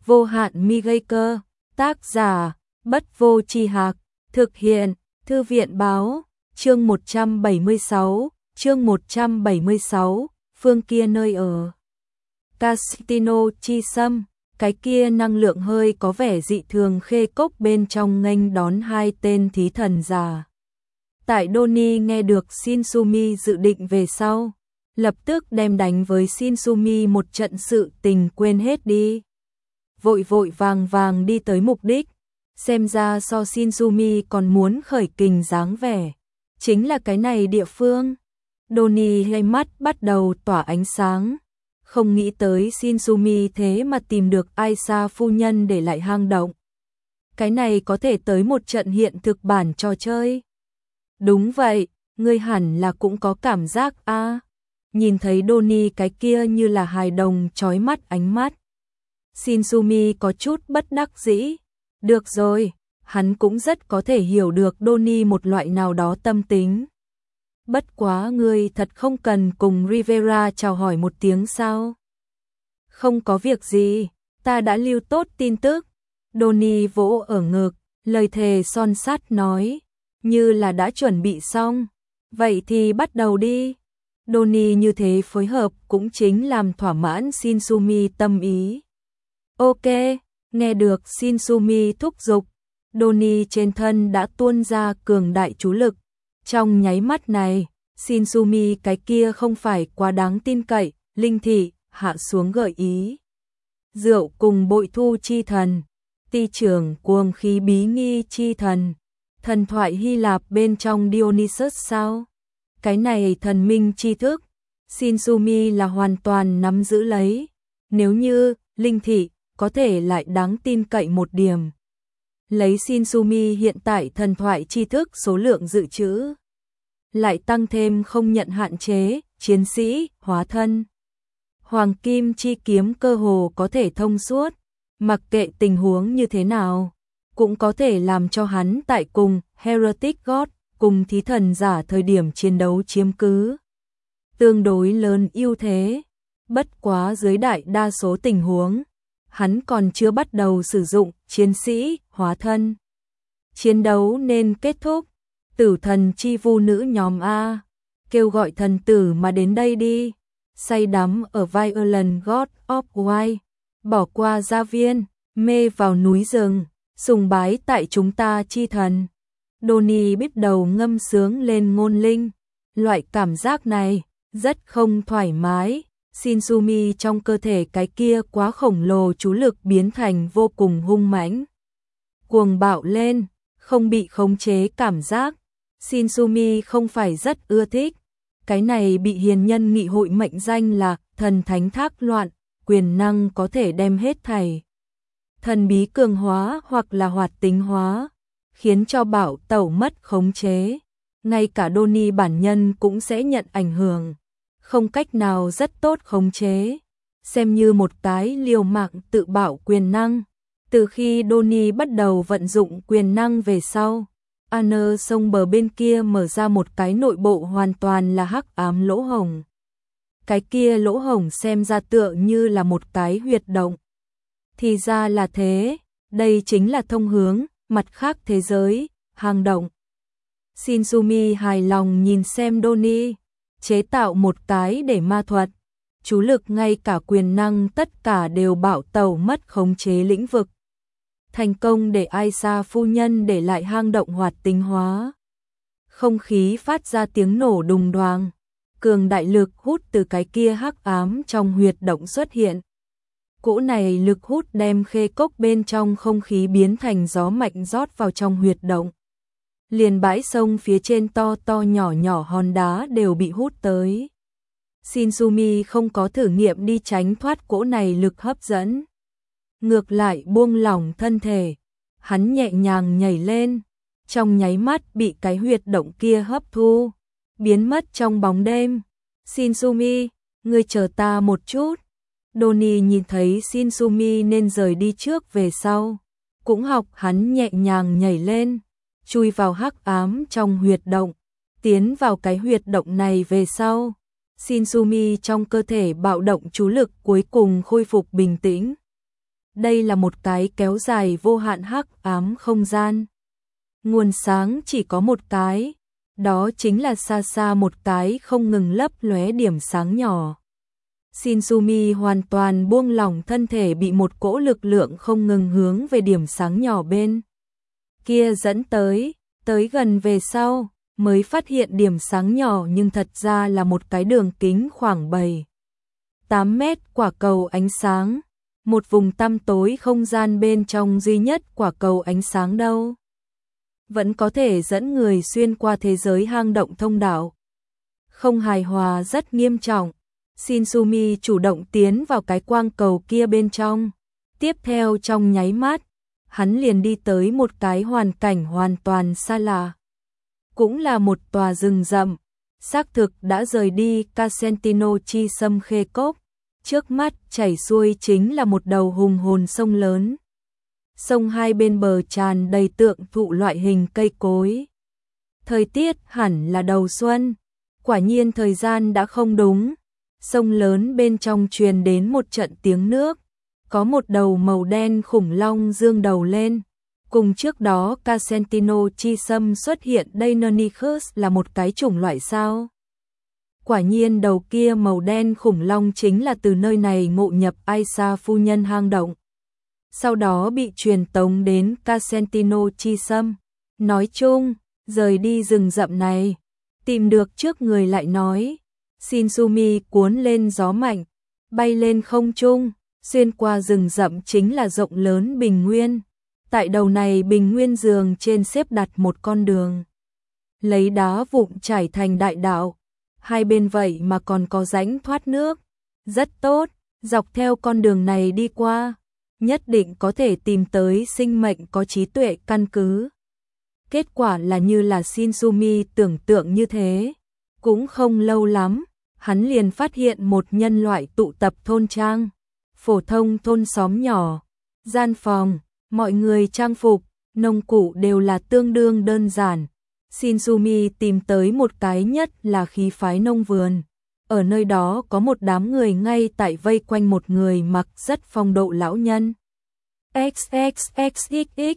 Vô hạn mi gây cơ, tác giả, Bất Vô Tri Hạc, thực hiện, Thư viện báo, chương 176, phương kia nơi ở. Casino Chi Sâm, cái kia năng lượng hơi có vẻ dị thường khê cốc bên trong nghênh đón hai tên thí thần già. Tại Donnie nghe được Shinsumi dự định về sau, lập tức đem đánh với Shinsumi một trận sự tình quên hết đi. Vội vội vàng đi tới mục đích, xem ra so Shinsumi còn muốn khởi kình dáng vẻ. Chính là cái này địa phương. Donnie hai mắt bắt đầu tỏa ánh sáng. Không nghĩ tới Shinsumi thế mà tìm được Aisa phu nhân để lại hang động. Cái này có thể tới một trận hiện thực bản trò chơi. Đúng vậy, ngươi hẳn là cũng có cảm giác a. Nhìn thấy Donnie cái kia như là hài đồng chói mắt ánh mắt. Shinsumi có chút bất đắc dĩ. Được rồi, hắn cũng rất có thể hiểu được Donnie một loại nào đó tâm tính. Bất quá ngươi thật không cần cùng Rivera chào hỏi một tiếng sao? Không có việc gì, ta đã lưu tốt tin tức. Donnie vỗ ở ngực, lời thề son sắt nói, như là đã chuẩn bị xong. Vậy thì bắt đầu đi. Donnie như thế phối hợp cũng chính làm thỏa mãn Shinsumi tâm ý. Ok, nghe được Shinsumi thúc giục, Donnie trên thân đã tuôn ra cường đại chú lực. Trong nháy mắt này, Shinsumi cái kia không phải quá đáng tin cậy, linh thị, hạ xuống gợi ý. Rượu cùng bội thu chi thần, ti trưởng cuồng khí bí nghi chi thần, thần thoại Hy Lạp bên trong Dionysus sao? Cái này thần minh tri thức, Shinsumi là hoàn toàn nắm giữ lấy. Nếu như, linh thị, có thể lại đáng tin cậy một điểm. Lấy Shinsumi hiện tại thần thoại tri thức số lượng dự trữ. Lại tăng thêm không nhận hạn chế, chiến sĩ, hóa thân. Hoàng kim chi kiếm cơ hồ có thể thông suốt, mặc kệ tình huống như thế nào, cũng có thể làm cho hắn tại cùng Heretic God, cùng thí thần giả thời điểm chiến đấu chiếm cứ. Tương đối lớn ưu thế, bất quá dưới đại đa số tình huống, hắn còn chưa bắt đầu sử dụng chiến sĩ, hóa thân. Chiến đấu nên kết thúc. Tử thần chi vu nữ nhóm A, kêu gọi thần tử mà đến đây đi. Say đắm ở Violent God of White, bỏ qua gia viên, mê vào núi rừng, sùng bái tại chúng ta chi thần. Donnie biết đầu ngâm sướng lên ngôn linh. Loại cảm giác này rất không thoải mái. Shinsumi trong cơ thể cái kia quá khổng lồ chú lực biến thành vô cùng hung mãnh. Cuồng bạo lên, không bị khống chế cảm giác. Shinsumi không phải rất ưa thích. Cái này bị hiền nhân nghị hội mệnh danh là thần thánh thác loạn, quyền năng có thể đem hết thảy. Thần bí cường hóa hoặc là hoạt tính hóa, khiến cho bảo tẩu mất khống chế. Ngay cả Donnie bản nhân cũng sẽ nhận ảnh hưởng. Không cách nào rất tốt khống chế. Xem như một cái liều mạng tự bảo quyền năng. Từ khi Donnie bắt đầu vận dụng quyền năng về sau, Anner sông bờ bên kia mở ra một cái nội bộ hoàn toàn là hắc ám lỗ hổng. Cái kia lỗ hổng xem ra tựa như là một cái huyệt động. Thì ra là thế, đây chính là thông hướng, mặt khác thế giới, hang động. Shinsumi hài lòng nhìn xem Donnie, chế tạo một cái để ma thuật. Chú lực ngay cả quyền năng tất cả đều bảo tẩu mất khống chế lĩnh vực. Thành công để Aisa phu nhân để lại hang động hoạt tính hóa. Không khí phát ra tiếng nổ đùng đoàng, cường đại lực hút từ cái kia hắc ám trong huyệt động xuất hiện. Cỗ này lực hút đem khê cốc bên trong không khí biến thành gió mạnh rót vào trong huyệt động. Liền bãi sông phía trên to to nhỏ nhỏ hòn đá đều bị hút tới. Shinsumi không có thử nghiệm đi tránh thoát cỗ này lực hấp dẫn. Ngược lại buông lỏng thân thể, hắn nhẹ nhàng nhảy lên, trong nháy mắt bị cái huyệt động kia hấp thu, biến mất trong bóng đêm. Shinsumi, ngươi chờ ta một chút. Donnie nhìn thấy Shinsumi nên rời đi trước về sau, cũng học hắn nhẹ nhàng nhảy lên, chui vào hắc ám trong huyệt động, tiến vào cái huyệt động này về sau. Shinsumi trong cơ thể bạo động chú lực cuối cùng khôi phục bình tĩnh. đây là một cái kéo dài vô hạn hắc ám không gian. Nguồn sáng chỉ có một cái, đó chính là xa xa một cái không ngừng lấp lóe điểm sáng nhỏ. Shinsumi hoàn toàn buông lỏng thân thể, bị một cỗ lực lượng không ngừng hướng về điểm sáng nhỏ bên kia dẫn tới gần về sau, mới phát hiện điểm sáng nhỏ nhưng thật ra là một cái đường kính khoảng 7-8 mét quả cầu ánh sáng, một vùng tăm tối không gian bên trong duy nhất quả cầu ánh sáng đâu. Vẫn có thể dẫn người xuyên qua thế giới hang động thông đạo. Không hài hòa rất nghiêm trọng. Shinsumi chủ động tiến vào cái quang cầu kia bên trong. Tiếp theo trong nháy mắt, hắn liền đi tới một cái hoàn cảnh hoàn toàn xa lạ. Cũng là một tòa rừng rậm. Xác thực đã rời đi Casentino chi sâm khê cốc. Trước mắt chảy xuôi chính là một đầu hùng hồn sông lớn. Sông hai bên bờ tràn đầy tượng thụ loại hình cây cối. Thời tiết hẳn là đầu xuân. Quả nhiên thời gian đã không đúng. Sông lớn bên trong truyền đến một trận tiếng nước. Có một đầu màu đen khủng long dương đầu lên. Cùng trước đó Casentino chi sâm xuất hiện Deinonychus là một cái chủng loại sao. Quả nhiên đầu kia màu đen khủng long chính là từ nơi này ngộ nhập Aisa phu nhân hang động. Sau đó bị truyền tống đến Casentino chi sâm. Nói chung, rời đi rừng rậm này, tìm được trước người lại nói. Shinsumi cuốn lên gió mạnh, bay lên không trung, xuyên qua rừng rậm chính là rộng lớn bình nguyên. Tại đầu này bình nguyên giường trên xếp đặt một con đường. Lấy đá vụn trải thành đại đạo. Hai bên vậy mà còn có rãnh thoát nước. Rất tốt, dọc theo con đường này đi qua, nhất định có thể tìm tới sinh mệnh có trí tuệ căn cứ. Kết quả là như là Shinsumi tưởng tượng như thế. Cũng không lâu lắm, hắn liền phát hiện một nhân loại tụ tập thôn trang. Phổ thông thôn xóm nhỏ, gian phòng, mọi người trang phục, nông cụ đều là tương đương đơn giản. Shinsumi tìm tới một cái nhất là khí phái nông vườn. Ở nơi đó có một đám người ngay tại vây quanh một người mặc rất phong độ lão nhân. XXXXX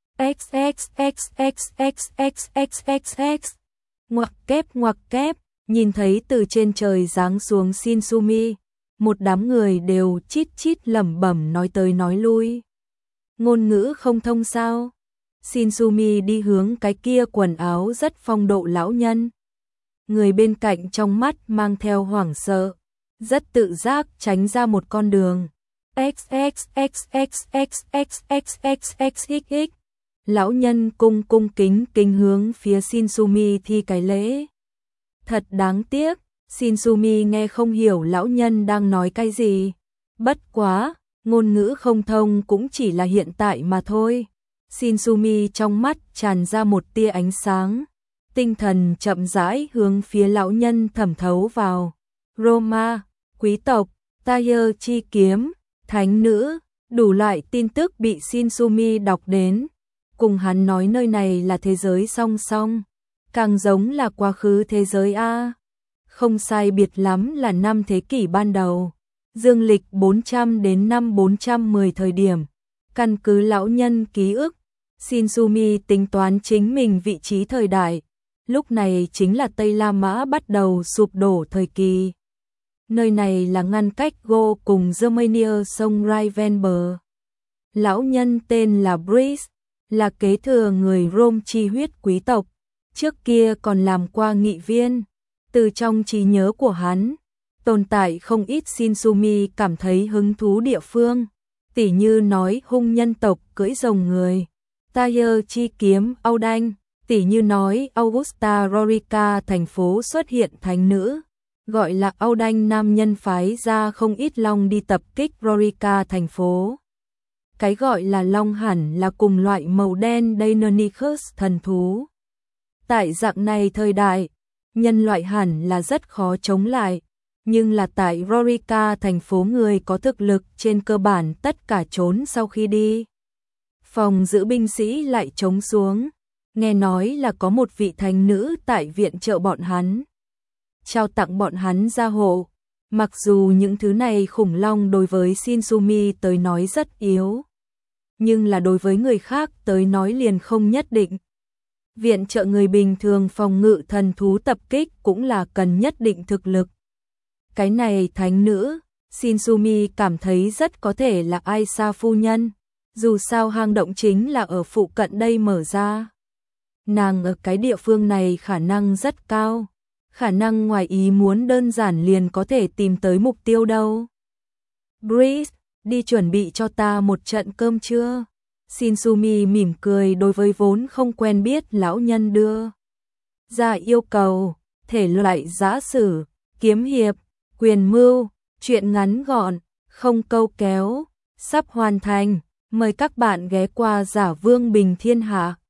XXXXXXXXX ngoặc kép, nhìn thấy từ trên trời giáng xuống Shinsumi, một đám người đều chít chít lẩm bẩm nói tới nói lui. Ngôn ngữ không thông sao? Shinsumi đi hướng cái kia quần áo rất phong độ lão nhân. Người bên cạnh trong mắt mang theo hoảng sợ, rất tự giác tránh ra một con đường. XXXXXXXXXXX. Lão nhân cung kính hướng phía Shinsumi thi cái lễ. Thật đáng tiếc, Shinsumi nghe không hiểu lão nhân đang nói cái gì. Bất quá, ngôn ngữ không thông cũng chỉ là hiện tại mà thôi. Shinsumi trong mắt tràn ra một tia ánh sáng. Tinh thần chậm rãi hướng phía lão nhân thẩm thấu vào. Roma, quý tộc, Tayer chi kiếm, thánh nữ, đủ loại tin tức bị Shinsumi đọc đến. Cùng hắn nói nơi này là thế giới song song, càng giống là quá khứ thế giới A. Không sai biệt lắm là năm thế kỷ ban đầu, dương lịch 400 đến năm 410 thời điểm. Căn cứ lão nhân ký ức, Shinsumi tính toán chính mình vị trí thời đại. Lúc này chính là Tây La Mã bắt đầu sụp đổ thời kỳ. Nơi này là ngăn cách Go cùng Germania sông Rhine ven bờ. Lão nhân tên là Brice, là kế thừa người Rome chi huyết quý tộc, trước kia còn làm qua nghị viên. Từ trong trí nhớ của hắn, tồn tại không ít Shinsumi cảm thấy hứng thú địa phương, tỉ như nói hung nhân tộc cưỡi rồng người, Tayer chi kiếm Âu Đanh, tỉ như nói Augusta Raurica thành phố xuất hiện thánh nữ, gọi là Âu Đanh nam nhân phái ra không ít long đi tập kích Raurica thành phố. Cái gọi là long hẳn là cùng loại màu đen Deinonychus thần thú. Tại dạng này thời đại, nhân loại hẳn là rất khó chống lại, nhưng là tại Raurica thành phố người có thực lực trên cơ bản tất cả trốn sau khi đi. Phòng giữ binh sĩ lại trống xuống, nghe nói là có một vị thánh nữ tại viện trợ bọn hắn, trao tặng bọn hắn gia hộ. Mặc dù những thứ này khủng long đối với Shinsumi tới nói rất yếu, nhưng là đối với người khác tới nói liền không nhất định. Viện trợ người bình thường phòng ngự thần thú tập kích cũng là cần nhất định thực lực. Cái này thánh nữ, Shinsumi cảm thấy rất có thể là Aisa phu nhân, dù sao hang động chính là ở phụ cận đây mở ra. Nàng ở cái địa phương này khả năng rất cao, khả năng ngoài ý muốn đơn giản liền có thể tìm tới mục tiêu đâu. Breeze, đi chuẩn bị cho ta một trận cơm trưa. Shinsumi mỉm cười đối với vốn không quen biết lão nhân đưa ra yêu cầu, thể loại giã sử, kiếm hiệp, quyền mưu, truyện ngắn gọn, không câu kéo, sắp hoàn thành, mời các bạn ghé qua Giả Vương Bình Thiên Hạ.